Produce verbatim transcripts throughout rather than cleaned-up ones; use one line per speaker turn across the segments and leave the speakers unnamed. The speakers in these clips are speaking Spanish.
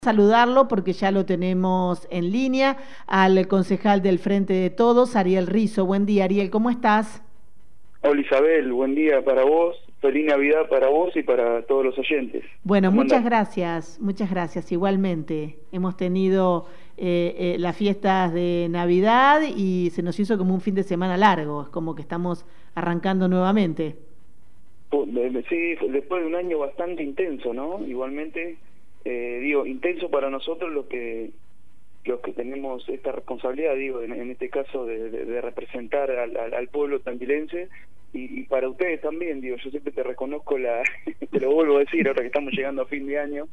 Saludarlo porque ya lo tenemos en línea al concejal del Frente de Todos, Ariel Rizzo. Buen día, Ariel, ¿cómo estás?
Hola Isabel, buen día para vos, feliz Navidad para vos y para todos los oyentes.
Bueno,
¿Cómo
muchas
andás?
gracias, muchas gracias. Igualmente, hemos tenido eh, eh, las fiestas de Navidad y se nos hizo como un fin de semana largo, es como que estamos arrancando nuevamente.
Pu- de- Sí, después de un año bastante intenso, ¿no? Igualmente, eh, digo, intenso para nosotros los que los que tenemos esta responsabilidad, digo, en, en este caso de, de- de representar al, al, al pueblo tandilense y, y para ustedes también, digo, yo siempre te reconozco la, te lo vuelvo a decir ahora que estamos llegando a fin de año,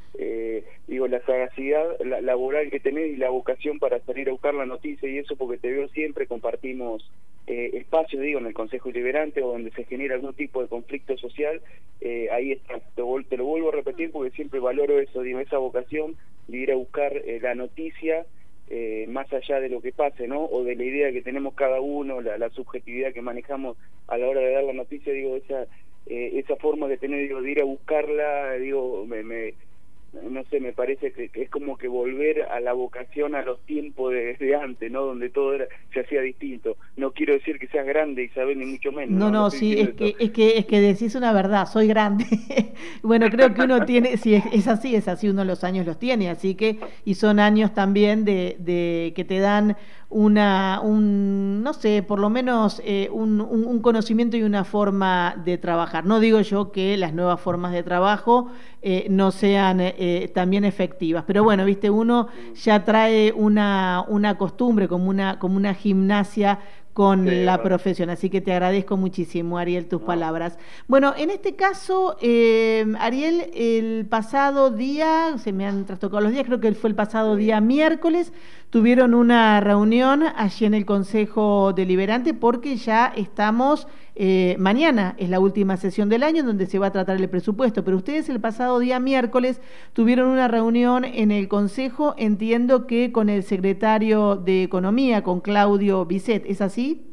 eh, digo, la sagacidad la, laboral que tenés y la vocación para salir a buscar la noticia y eso porque te veo siempre, compartimos eh, espacios, digo, en el Consejo Deliberante o donde se genera algún tipo de conflicto social, eh, ahí está, te, vol- te lo vuelvo a repetir porque siempre valoro eso, digo, esa vocación de ir a buscar eh, la noticia eh, más allá de lo que pase, ¿no? O de la idea que tenemos cada uno, la, la subjetividad que manejamos a la hora de dar la noticia, digo, esa eh, esa forma de tener, digo, de ir a buscarla, digo, me, me no sé, me parece que, que es como que volver a la vocación a los tiempos de, de antes, ¿no? Donde todo era, se hacía distinto. No quiero decir que seas grande, Isabel, ni mucho menos,
No,
no, no
no,
estoy
sí, es
diciendo eso.
que, es que, es que decís una verdad, soy grande. Bueno, creo que uno tiene, sí, es, es así, es así, uno los años los tiene, así que, y son años también de, de que te dan una, un, no sé, por lo menos eh, un, un, un conocimiento y una forma de trabajar. No digo yo que las nuevas formas de trabajo eh, no sean eh, también efectivas, pero bueno, viste, uno
Mm,
ya trae una, una costumbre, como una, como una gimnasia
sí,
con
es
la
verdad.
profesión. Así que te agradezco muchísimo, Ariel, tus
No.
palabras. Bueno, en este caso, eh, Ariel, el pasado día, se me han trastocado los días, creo que fue el pasado
Sí.
día miércoles, tuvieron una reunión allí en el Consejo Deliberante porque ya estamos, eh, mañana es la última sesión del año en donde se va a tratar el presupuesto, pero ustedes el pasado día miércoles tuvieron una reunión en el Consejo, entiendo que con el secretario de Economía, con Claudio Bisset, ¿es así?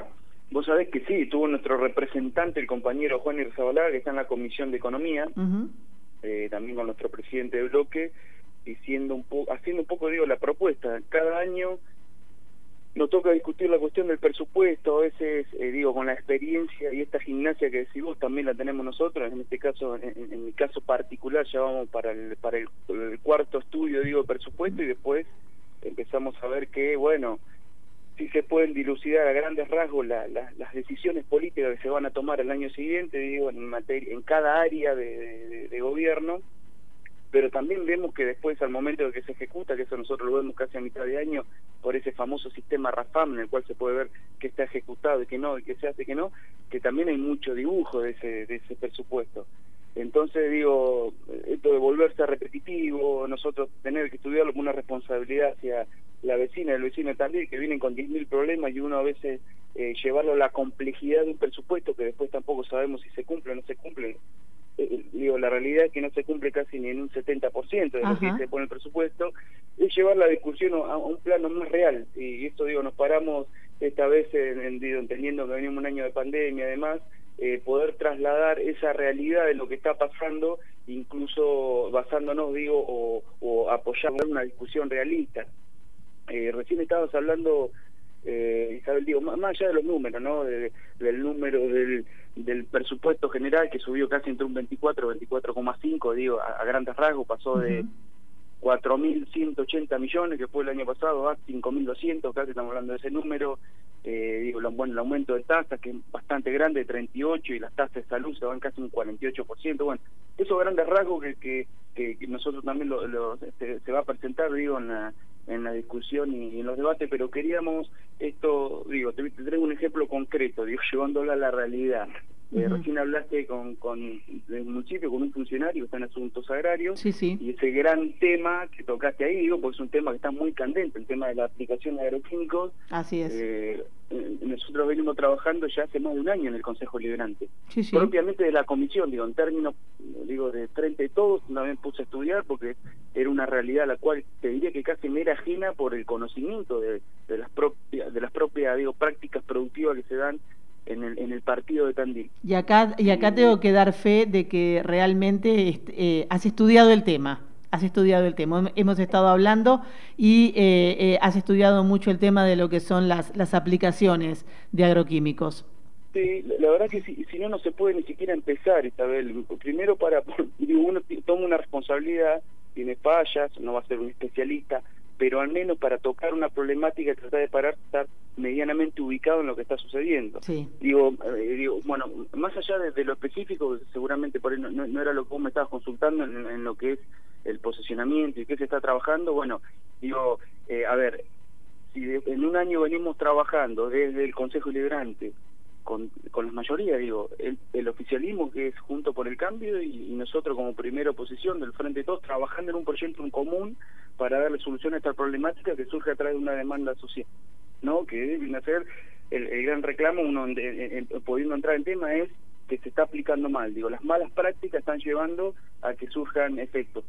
Vos sabés que sí, tuvo nuestro representante, el compañero Juan Irzabalaga, que está en la Comisión de Economía,
Ujú.
eh, también con nuestro presidente de bloque, diciendo un poco, haciendo un poco, digo, la propuesta. Cada año nos toca discutir la cuestión del presupuesto, a veces, eh, digo, con la experiencia y esta gimnasia que decís vos también la tenemos nosotros, en este caso, en, en mi caso particular, ya vamos para el, para el, el cuarto estudio, digo, de presupuesto y después empezamos a ver que, bueno, sí se pueden dilucidar a grandes rasgos la, la, las decisiones políticas que se van a tomar el año siguiente, digo, en materia, en cada área de, de, de gobierno, pero también vemos que después al momento de que se ejecuta, que eso nosotros lo vemos casi a mitad de año, por ese famoso sistema RAFAM en el cual se puede ver que está ejecutado y que no, y que se hace que no, que también hay mucho dibujo de ese, de ese presupuesto. Entonces digo, esto de volverse repetitivo, nosotros tener que estudiarlo con una responsabilidad hacia la vecina, el vecino también, que vienen con diez mil problemas y uno a veces eh, llevarlo a la complejidad de un presupuesto que después tampoco sabemos si se cumple o no se cumple. Eh, digo, la realidad es que no se cumple casi ni en un setenta por ciento de lo que
Ajá.
se pone el presupuesto, es llevar la discusión a, a un plano más real, y esto digo, nos paramos esta vez en, en, digo, entendiendo que venimos un año de pandemia además, eh, poder trasladar esa realidad de lo que está pasando, incluso basándonos, digo, o, o apoyar una discusión realista. Eh, recién estabas hablando, eh, Isabel, digo, más, más allá de los números, ¿no? De, del número del, del presupuesto general que subió casi entre un veinticuatro, veinticuatro coma cinco, digo, a, a grandes rasgos, pasó de
Ujú.
cuatro mil ciento ochenta millones, que fue el año pasado, a cinco mil doscientos, casi estamos hablando de ese número. Eh, digo, lo, bueno, el aumento de tasas, que es bastante grande, de treinta y ocho, y las tasas de salud se van casi un cuarenta y ocho por ciento. Bueno, esos grandes rasgos que, que, que, que nosotros también lo, lo, este, se va a presentar, digo, en la, en la discusión y, y en los debates, pero queríamos esto, digo, te, te traigo un ejemplo concreto, digo, llevándolo a la realidad. Eh,
Ujú.
recién hablaste con, con el municipio, con un funcionario que está en asuntos agrarios,
Sí, sí.
y ese gran tema que tocaste ahí, digo, porque es un tema que está muy candente, el tema de la aplicación de agroquímicos.
Así es.
eh, eh, nosotros venimos trabajando ya hace más de un año en el Consejo Deliberante,
Sí, sí.
propiamente de la comisión, digo, en términos, digo, de frente de todos, también puse a estudiar porque era una realidad a la cual te diría que casi me era ajena por el conocimiento de, de las propias, de las propias, digo, prácticas productivas que se dan en el, en el partido de Tandil.
Y acá, y acá
Y
tengo que dar fe de que realmente est- eh, has estudiado el tema. has estudiado el tema, hemos estado hablando y eh, eh, has estudiado mucho el tema de lo que son las, las aplicaciones de agroquímicos.
Sí, la verdad que si, si no, no se puede ni siquiera empezar, Isabel. Primero, para digo, uno toma una responsabilidad, tiene fallas, no va a ser un especialista, pero al menos para tocar una problemática, tratar de parar, estar medianamente ubicado en lo que está sucediendo.
Sí.
Digo, eh, digo, bueno, más allá de, de lo específico, seguramente por ahí no, no, no era lo que vos me estabas consultando en, en lo que es el posicionamiento y qué se está trabajando, bueno, digo, eh, a ver, si de, en un año venimos trabajando desde el Consejo Deliberante, Con, con las mayorías, digo, el, el oficialismo que es Junto por el Cambio y, y nosotros como primera oposición del Frente de Todos trabajando en un proyecto en común para darle solución a esta problemática que surge a través de una demanda social, ¿no? Que viene a ser el, el gran reclamo, uno en, en, en, pudiendo entrar en tema, es que se está aplicando mal, digo, las malas prácticas están llevando a que surjan efectos,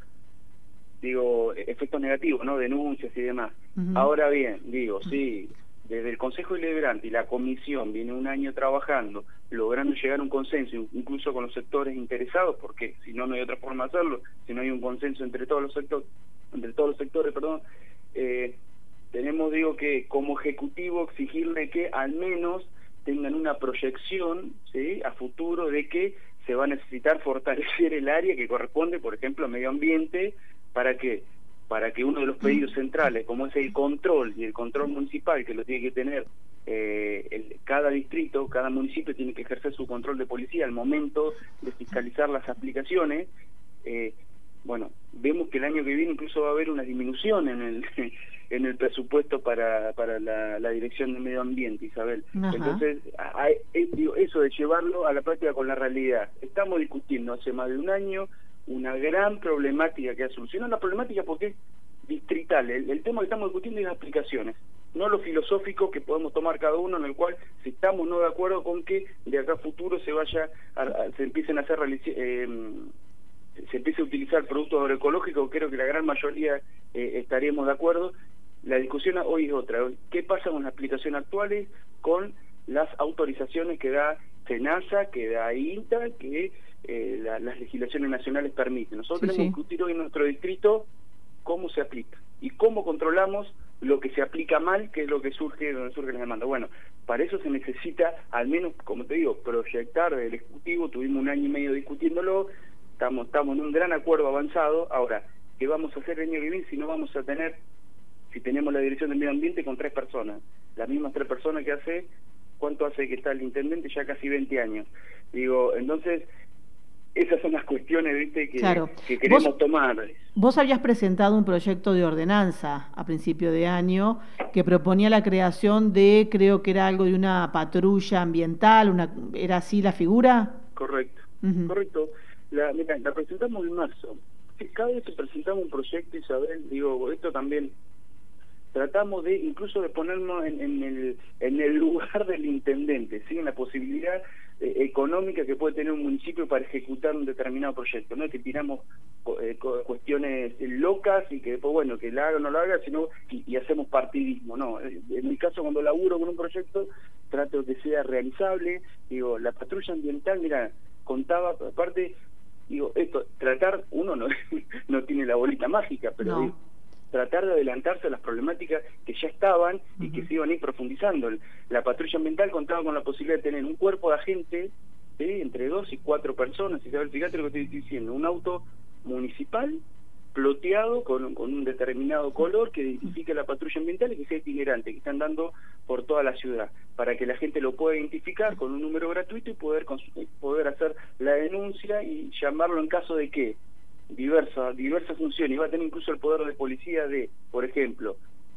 digo, efectos negativos, ¿no? Denuncias y demás. Uh-huh. Ahora bien, digo, uh-huh. sí, desde el Consejo Deliberante y la Comisión viene un año trabajando, logrando llegar a un consenso, incluso con los sectores interesados, porque si no, no hay otra forma de hacerlo, si no hay un consenso entre todos los sectores, entre todos los sectores, perdón, eh, tenemos, digo, que como Ejecutivo exigirle que al menos tengan una proyección, ¿sí?, a futuro de que se va a necesitar fortalecer el área que corresponde, por ejemplo, a medio ambiente, para que para que uno de los pedidos centrales, como es el control y el control municipal, que lo tiene que tener eh, el, cada distrito, cada municipio tiene que ejercer su control de policía al momento de fiscalizar las aplicaciones, eh, bueno, vemos que el año que viene incluso va a haber una disminución en el en el presupuesto para para la, la Dirección de Medio Ambiente, Isabel. Ajá. Entonces, a, a, digo, eso de llevarlo a la práctica con la realidad. Estamos discutiendo hace más de un año una gran problemática que ha solucionado la problemática porque es distrital. El, el tema que estamos discutiendo es las aplicaciones, no lo filosófico que podemos tomar cada uno, en el cual si estamos no de acuerdo con que de acá a futuro se vaya a, a, se empiecen a hacer eh, se empiece a utilizar productos agroecológicos, creo que la gran mayoría eh, estaríamos de acuerdo. La discusión hoy es otra. ¿Qué pasa con las aplicaciones actuales, con las autorizaciones que da SENASA, que da INTA, que eh, la, las legislaciones nacionales permiten? Nosotros sí, tenemos sí. que discutir hoy en nuestro distrito cómo se aplica y cómo controlamos lo que se aplica mal, que es lo que surge, donde surge la demanda. Bueno, para eso se necesita, al menos, como te digo, proyectar del Ejecutivo. Tuvimos un año y medio discutiéndolo, estamos, estamos en un gran acuerdo avanzado. Ahora, ¿qué vamos a hacer el año que viene si no vamos a tener, si tenemos la Dirección del Medio Ambiente con tres personas? Las mismas tres personas que hace, ¿cuánto hace que está el intendente? Ya casi veinte años. Digo, entonces, esas son las cuestiones, ¿viste?, que, claro. que queremos ¿Vos, tomar.
Vos habías presentado un proyecto de ordenanza a principio de año que proponía la creación de, creo que era algo de una patrulla ambiental, una ¿era así la figura?
Correcto, uh-huh. correcto. La, mira, la presentamos en marzo. Cada vez que presentamos un proyecto, Isabel, digo, esto también tratamos de incluso de ponernos en, en el en el lugar del intendente, ¿sí?, en la posibilidad eh, económica que puede tener un municipio para ejecutar un determinado proyecto. No es que tiramos eh, cuestiones locas y que después, bueno, que la haga o no la haga, sino y, y hacemos partidismo. No, en mi caso, cuando laburo con un proyecto, trato de que sea realizable. Digo, la patrulla ambiental, mira, contaba, aparte, digo, esto, tratar, uno no, no tiene la bolita mágica, pero no. digo, tratar de adelantarse a las problemáticas que ya estaban y uh-huh. que se iban a ir profundizando. La patrulla ambiental contaba con la posibilidad de tener un cuerpo de agentes, ¿sí?, entre dos y cuatro personas. Isabel, fíjate lo que estoy diciendo, un auto municipal ploteado con, con un determinado color que identifique la patrulla ambiental y que sea itinerante, que están dando por toda la ciudad, para que la gente lo pueda identificar con un número gratuito y poder, poder hacer la denuncia y llamarlo en caso de que diversas diversas funciones. Va a tener incluso el poder de policía de, por ejemplo,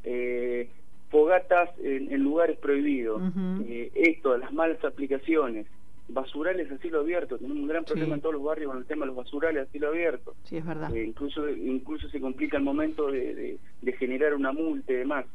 eh, fogatas en, en lugares prohibidos, uh-huh. eh, esto, las malas aplicaciones, basurales a cielo abierto. Tenemos un gran problema sí. en todos los barrios con el tema de los basurales a cielo abierto.
Sí, es verdad.
Eh, incluso incluso se complica el momento de, de, de generar una multa y demás.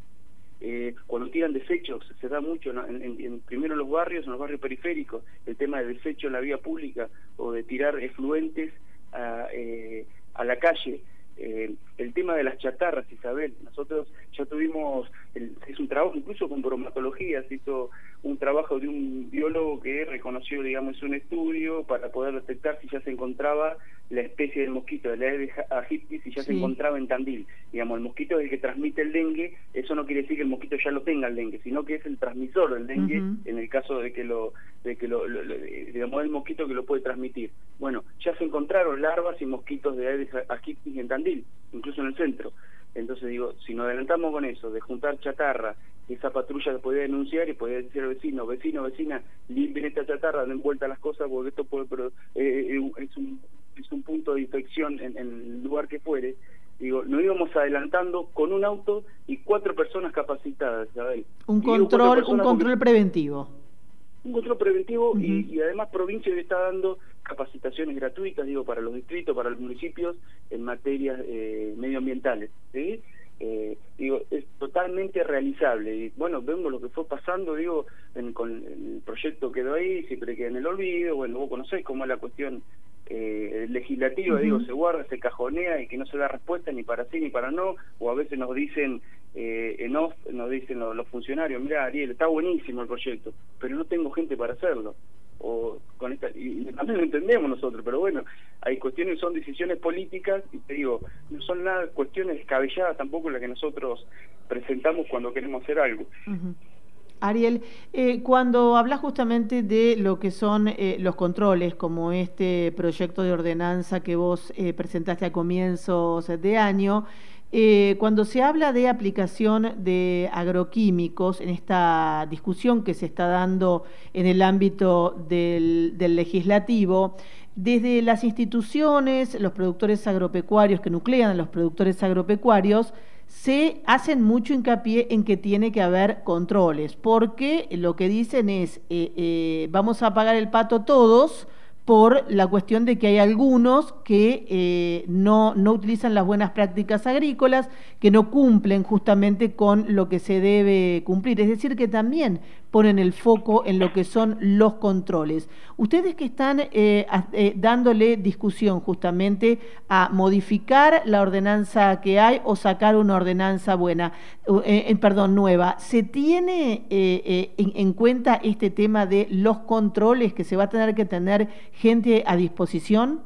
Eh, cuando tiran desechos, se da mucho, ¿no?, en, en, en, primero en los barrios, en los barrios periféricos, el tema de desecho en la vía pública o de tirar efluentes a, eh, a la calle. Eh, el tema de las chatarras, Isabel, nosotros ya tuvimos el, es un trabajo incluso con bromatología, se hizo un trabajo de un biólogo que reconoció, digamos, un estudio para poder detectar si ya se encontraba la especie del mosquito, de la Aedes aegypti, si ya sí. se encontraba en Tandil. Digamos, el mosquito es el que transmite el dengue, eso no quiere decir que el mosquito ya lo tenga el dengue, sino que es el transmisor del dengue, uh-huh. en el caso de que lo, de que lo, lo, lo digamos, el mosquito que lo puede transmitir. Bueno, ya se encontraron larvas y mosquitos de Aedes aegypti en Tandil, incluso en el centro. Entonces digo, si nos adelantamos con eso, de juntar chatarra, esa patrulla podía denunciar y podía decir al vecino, vecino, vecina, limpien esta chatarra, den vuelta las cosas, porque esto puede, pero, eh, es, un, es un punto de infección en, en el lugar que fuere. Digo, nos íbamos adelantando con un auto y cuatro personas capacitadas, ¿sabes?
Un control, un control porque, preventivo.
Un control preventivo uh-huh. y, y además provincia le está dando capacitaciones gratuitas, digo, para los distritos, para los municipios, en materias eh, medioambientales, ¿sí? Eh, digo, es totalmente realizable. Y bueno, vemos lo que fue pasando, digo, en, con el proyecto quedó ahí, siempre queda en el olvido. Bueno, vos conocés cómo es la cuestión eh, legislativa, uh-huh. digo, se guarda, se cajonea y que no se da respuesta ni para sí ni para no, o a veces nos dicen eh, en off, nos dicen los, los funcionarios, mira, Ariel, está buenísimo el proyecto, pero no tengo gente para hacerlo. O con esta, y también lo entendemos nosotros, pero bueno, hay cuestiones, son decisiones políticas, y te digo, no son nada cuestiones descabelladas tampoco las que nosotros presentamos cuando queremos hacer algo.
Uh-huh. Ariel, eh, cuando hablas justamente de lo que son eh, los controles, como este proyecto de ordenanza que vos eh, presentaste a comienzos de año, Eh, cuando se habla de aplicación de agroquímicos, en esta discusión que se está dando en el ámbito del, del legislativo, desde las instituciones, los productores agropecuarios que nuclean a los productores agropecuarios, se hacen mucho hincapié en que tiene que haber controles, porque lo que dicen es, eh, eh, vamos a pagar el pato todos, por la cuestión de que hay algunos que eh, no, no utilizan las buenas prácticas agrícolas, que no cumplen justamente con lo que se debe cumplir. Es decir, que también ponen el foco en lo que son los controles. Ustedes que están eh, eh, dándole discusión justamente a modificar la ordenanza que hay o sacar una ordenanza buena, eh, eh, perdón, nueva, ¿se tiene eh, eh, en, en cuenta este tema de los controles que se va a tener que tener gente a disposición?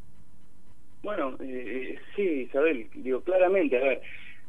Bueno, eh, sí, Isabel, digo claramente, a ver,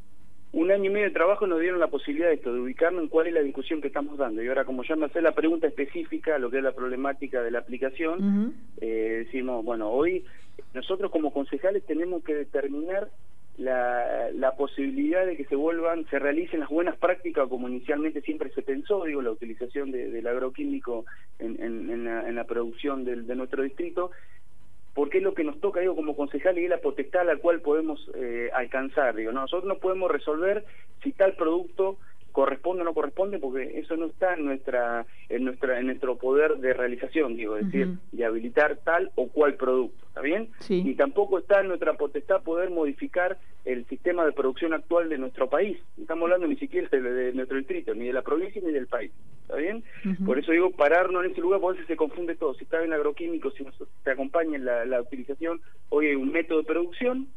un año y medio de trabajo nos dieron la posibilidad de esto, de ubicarnos en cuál es la discusión que estamos dando. Y ahora, como ya me hace la pregunta específica, lo que es la problemática de la aplicación, uh-huh. eh, decimos, bueno, hoy nosotros como concejales tenemos que determinar la, la posibilidad de que se vuelvan, se realicen las buenas prácticas, como inicialmente siempre se pensó, digo, la utilización de, del agroquímico en, en, en, la, en la producción del, de nuestro distrito, porque es lo que nos toca, digo, como concejal, y es la potestad a la cual podemos eh, alcanzar. Digo, no, nosotros no podemos resolver si tal producto corresponde o no corresponde, porque eso no está en nuestra en nuestra en nuestro poder de realización, digo, es uh-huh. decir, de habilitar tal o cual producto, ¿está bien?
Sí.
Ni tampoco está en nuestra potestad poder modificar el sistema de producción actual de nuestro país. No estamos hablando ni siquiera de, de nuestro distrito, ni de la provincia ni del país, ¿está bien? Uh-huh. Por eso digo, pararnos en ese lugar, porque a veces se confunde todo. Si está en agroquímicos, si nos, te acompaña en la, la utilización, hoy hay un método de producción.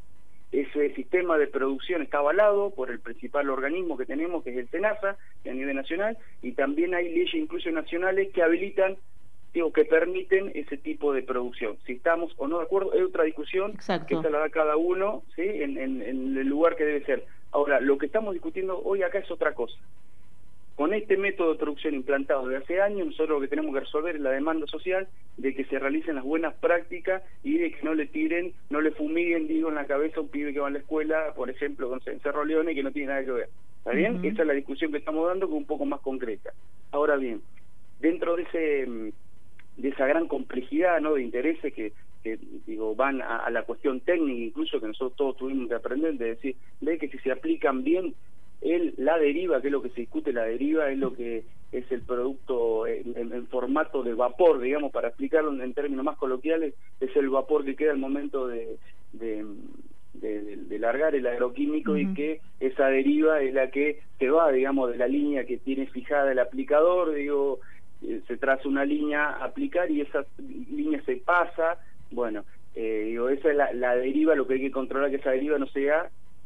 Ese sistema de producción está avalado por el principal organismo que tenemos, que es el SENASA, a nivel nacional, y también hay leyes incluso nacionales que habilitan, digo, que permiten ese tipo de producción. Si estamos o no de acuerdo, es otra discusión.
Exacto.
Que se la da cada uno, ¿sí? en, en, en el lugar que debe ser. Ahora, lo que estamos discutiendo hoy acá es otra cosa. Con este método de producción implantado desde hace años, nosotros lo que tenemos que resolver es la demanda social de que se realicen las buenas prácticas y de que no le tiren, no le fumiguen, digo, en la cabeza a un pibe que va a la escuela, por ejemplo, con Cerro Leone, que no tiene nada que ver. ¿Está bien? Uh-huh. Esa es la discusión que estamos dando, que es un poco más concreta. Ahora bien, dentro de ese de esa gran complejidad, ¿no?, de intereses que, que digo, van a, a la cuestión técnica, incluso que nosotros todos tuvimos que aprender, de decir, de que si se aplican bien, El, la deriva, que es lo que se discute, la deriva es lo que es el producto en, en, en formato de vapor, digamos, para explicarlo en, en términos más coloquiales, es el vapor que queda al momento de, de, de, de, de largar el agroquímico. Uh-huh. Y que esa deriva es la que se va, digamos, de la línea que tiene fijada el aplicador, digo, eh, se traza una línea a aplicar y esa línea se pasa, bueno, eh, digo, esa es la, la deriva, lo que hay que controlar, que esa deriva no sea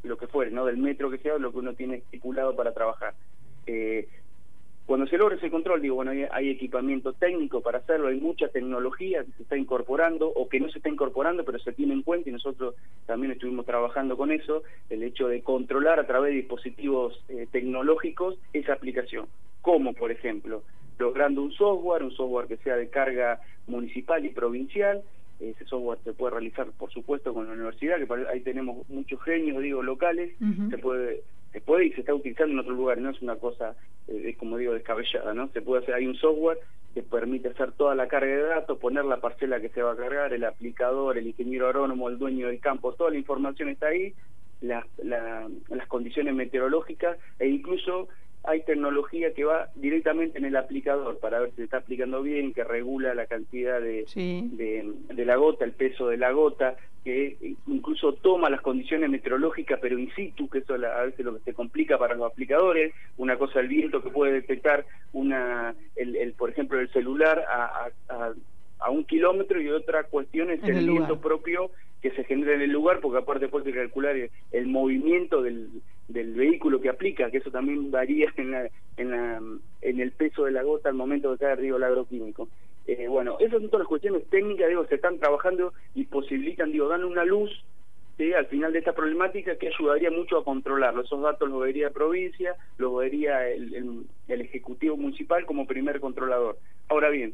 lo que fuere, ¿no? Del metro que sea, lo que uno tiene estipulado para trabajar. Eh, Cuando se logra ese control, digo, bueno, hay, hay equipamiento técnico para hacerlo, hay mucha tecnología que se está incorporando o que no se está incorporando, pero se tiene en cuenta y nosotros también estuvimos trabajando con eso, el hecho de controlar a través de dispositivos eh, tecnológicos esa aplicación. Como, por ejemplo, logrando un software, un software que sea de carga municipal y provincial. Ese software se puede realizar, por supuesto, con la universidad, que ahí tenemos muchos genios, digo, locales, uh-huh. se puede... se puede y se está utilizando en otros lugares, no es una cosa, eh, como digo, descabellada, ¿no? Se puede hacer, hay un software que permite hacer toda la carga de datos, poner la parcela que se va a cargar, el aplicador, el ingeniero agrónomo, el dueño del campo, toda la información está ahí, la, la, las condiciones meteorológicas, e incluso hay tecnología que va directamente en el aplicador para ver si se está aplicando bien, que regula la cantidad de, sí. de, de la gota, el peso de la gota, que incluso toma las condiciones meteorológicas, pero in situ, que eso a veces lo que se complica para los aplicadores. Una cosa, el viento que puede detectar, una el, el por ejemplo, el celular a, a, a un kilómetro, y otra cuestión es el, el viento propio que se genera en el lugar, porque aparte después hay que calcular el, el movimiento del, del vehículo que aplica, que eso también varía en, la, en, la, en el peso de la gota al momento de caer arriba el agroquímico. Eh, bueno, esas son todas las cuestiones técnicas, digo, se están trabajando y posibilitan, digo, dan una luz, ¿sí?, al final de esta problemática, que ayudaría mucho a controlarlo. Esos datos los vería provincia, los vería el, el, el Ejecutivo Municipal como primer controlador. Ahora bien,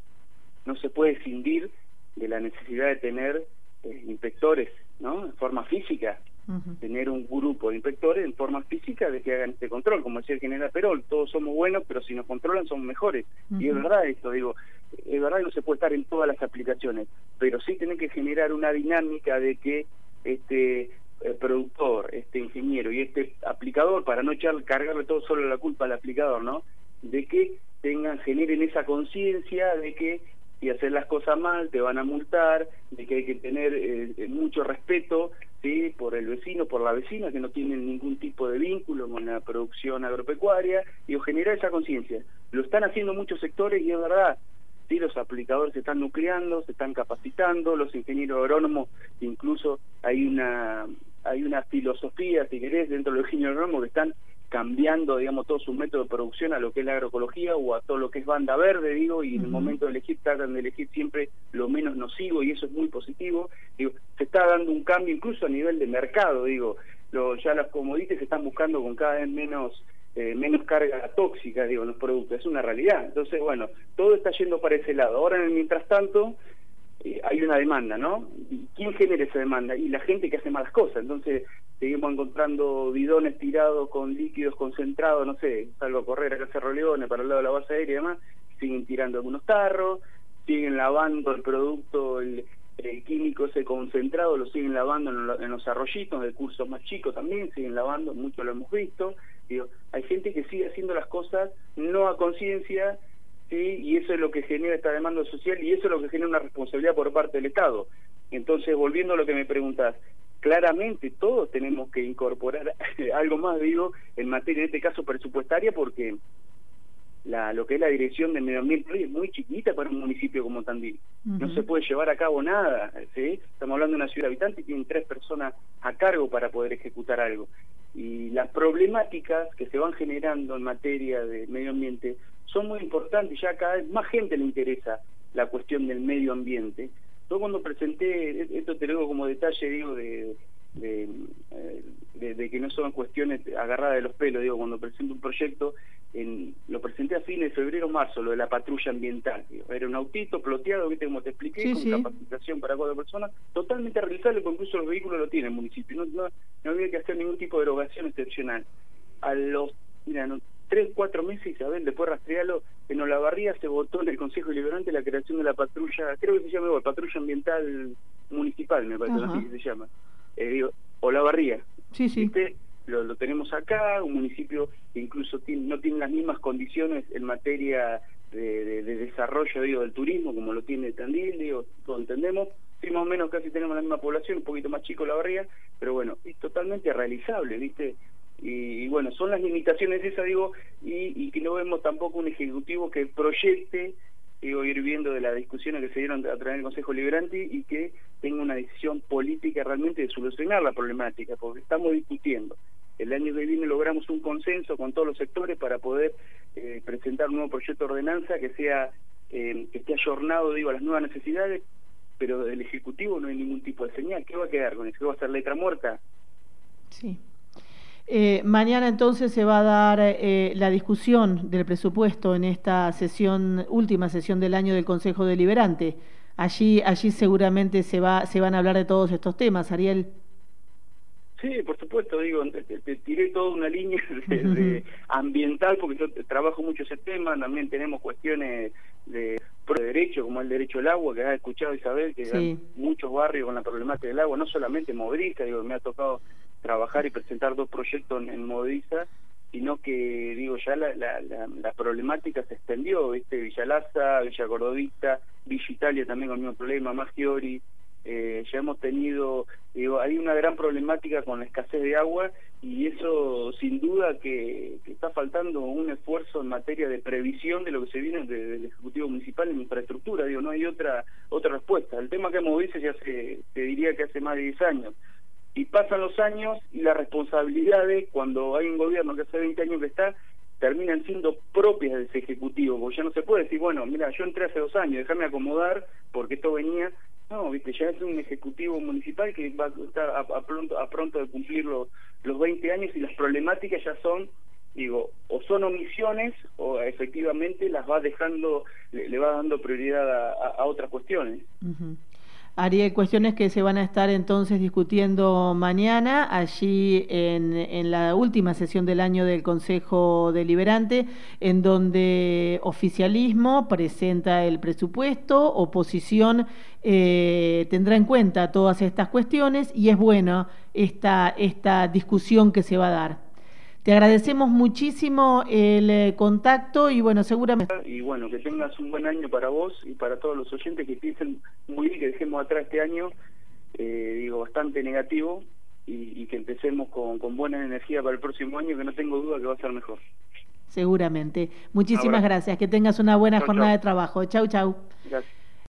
no se puede escindir de la necesidad de tener eh, inspectores, ¿no?, en forma física. Uh-huh. Tener un grupo de inspectores en forma física de que hagan este control, como decía el general Perol, todos somos buenos, pero si nos controlan somos mejores. Uh-huh. Y es verdad esto, digo, es verdad que no se puede estar en todas las aplicaciones, pero sí tienen que generar una dinámica de que este eh, productor, este ingeniero y este aplicador, para no echar, cargarle todo solo la culpa al aplicador, ¿no?, de que tengan, generen esa conciencia de que si hacer las cosas mal te van a multar, de que hay que tener eh, mucho respeto, ¿sí?, por el vecino, por la vecina, que no tienen ningún tipo de vínculo con la producción agropecuaria, y generar esa conciencia. Lo están haciendo muchos sectores y es verdad, sí, los aplicadores se están nucleando, se están capacitando, los ingenieros agrónomos, incluso hay una hay una filosofía, si querés, dentro de los ingenieros agrónomos, que están cambiando, digamos, todo su método de producción a lo que es la agroecología o a todo lo que es banda verde, digo, y en uh-huh. el momento de elegir tratan de elegir siempre lo menos nocivo, y eso es muy positivo. Digo, se está dando un cambio incluso a nivel de mercado, digo, lo, ya las commodities se están buscando con cada vez menos eh, menos carga tóxica, digo, en los productos, es una realidad. Entonces, bueno, todo está yendo para ese lado. Ahora, en el mientras tanto, eh, hay una demanda, ¿no? ¿Y quién genera esa demanda? Y la gente que hace malas cosas. Entonces, seguimos encontrando bidones tirados con líquidos concentrados, no sé, salgo a correr acá a Cerro Leones, para el lado de la base aérea y demás, siguen tirando algunos tarros, siguen lavando el producto, el, el químico ese concentrado, lo siguen lavando en, lo, en los arroyitos, de cursos más chicos también, siguen lavando, mucho lo hemos visto. Digo, hay gente que sigue haciendo las cosas no a conciencia, ¿sí?, y eso es lo que genera esta demanda social, y eso es lo que genera una responsabilidad por parte del Estado. Entonces, volviendo a lo que me preguntás, claramente todos tenemos que incorporar algo más, digo, en materia, en este caso presupuestaria, porque la lo que es la dirección de medio ambiente es muy chiquita para un municipio como Tandil. Uh-huh. No se puede llevar a cabo nada, ¿sí? Estamos hablando de una ciudad habitante y tienen tres personas a cargo para poder ejecutar algo. Y las problemáticas que se van generando en materia de medio ambiente son muy importantes, ya cada vez más gente le interesa la cuestión del medio ambiente. Yo cuando presenté, esto te lo digo como detalle, digo, de, de, de, de que no son cuestiones agarradas de los pelos, digo, cuando presento un proyecto, en, lo presenté a fines de febrero o marzo, lo de la patrulla ambiental. Digo, era un autito ploteado, viste, como te expliqué, sí, con sí. capacitación para cuatro personas, totalmente realizable, porque incluso los vehículos lo tienen el municipio, no, no, no había que hacer ningún tipo de erogación excepcional. A los, mira, no, tres, cuatro meses, Isabel, después rastrearlo, en Olavarría se votó en el Consejo Deliberante la creación de la patrulla, creo que se llama igual, patrulla ambiental municipal, me parece, así que se llama. Eh, digo, Olavarría.
Sí, sí.
¿Viste? Lo, lo tenemos acá, un municipio que incluso tiene, no tiene las mismas condiciones en materia de, de, de desarrollo, digo, del turismo, como lo tiene Tandil, digo, todos entendemos. Sí, más o menos casi tenemos la misma población, un poquito más chico Olavarría, pero bueno, es totalmente realizable, ¿viste? Y, y bueno, son las limitaciones esas, digo, y, y que no vemos tampoco un ejecutivo que proyecte digo, ir viendo de las discusiones que se dieron a través del Consejo Deliberante y que tenga una decisión política realmente de solucionar la problemática, porque estamos discutiendo. El año que viene logramos un consenso con todos los sectores para poder eh, presentar un nuevo proyecto de ordenanza que sea eh, que esté ayornado, digo, a las nuevas necesidades, pero del Ejecutivo no hay ningún tipo de señal. ¿Qué va a quedar con eso? ¿Qué va a ser letra muerta?
Sí. Eh, mañana entonces se va a dar eh, la discusión del presupuesto en esta sesión, última sesión del año del Consejo Deliberante. Allí, allí seguramente se va, se van a hablar de todos estos temas, Ariel.
Sí, por supuesto, digo, te, te tiré toda una línea de, de ambiental, porque yo trabajo mucho ese tema. También tenemos cuestiones de, de derecho, como el derecho al agua, que has escuchado, Isabel, que sí, hay muchos barrios con la problemática del agua, no solamente en Movediza, digo, me ha tocado trabajar y presentar dos proyectos en, en Movediza, sino que, digo, ya la, la, la, la problemática se extendió, ¿viste? Villa Laza, Villa Cordovista, Villa Italia también con el mismo problema, Maggiore. Eh, ya hemos tenido, digo, hay una gran problemática con la escasez de agua, y eso sin duda que, que está faltando un esfuerzo en materia de previsión de lo que se viene de, del Ejecutivo Municipal en infraestructura. Digo, no hay otra otra respuesta. El tema que hemos visto ya se, te diría que hace más de diez años, y pasan los años y las responsabilidades, cuando hay un gobierno que hace veinte años que está, terminan siendo propias de ese Ejecutivo, porque ya no se puede decir, bueno, mira, yo entré hace dos años, déjame acomodar porque esto venía. No, viste, ya es un Ejecutivo Municipal que va a estar a, a pronto a pronto de cumplir los, los veinte años, y las problemáticas ya son, digo, o son omisiones o efectivamente las va dejando, le, le va dando prioridad a, a, a otras cuestiones.
Uh-huh. Ariel, cuestiones que se van a estar entonces discutiendo mañana, allí en, en la última sesión del año del Consejo Deliberante, en donde oficialismo presenta el presupuesto, oposición eh, tendrá en cuenta todas estas cuestiones, y es buena esta, esta discusión que se va a dar. Te agradecemos muchísimo el eh, contacto y bueno, seguramente...
Y bueno, que tengas un buen año para vos y para todos los oyentes, que piensen muy bien, que dejemos atrás este año, eh, digo, bastante negativo, y, y que empecemos con, con buena energía para el próximo año, que no tengo duda que va a ser mejor.
Seguramente. Muchísimas Ahora. gracias. Que tengas una buena chau, jornada chau. de trabajo. Chau, chau.
Gracias.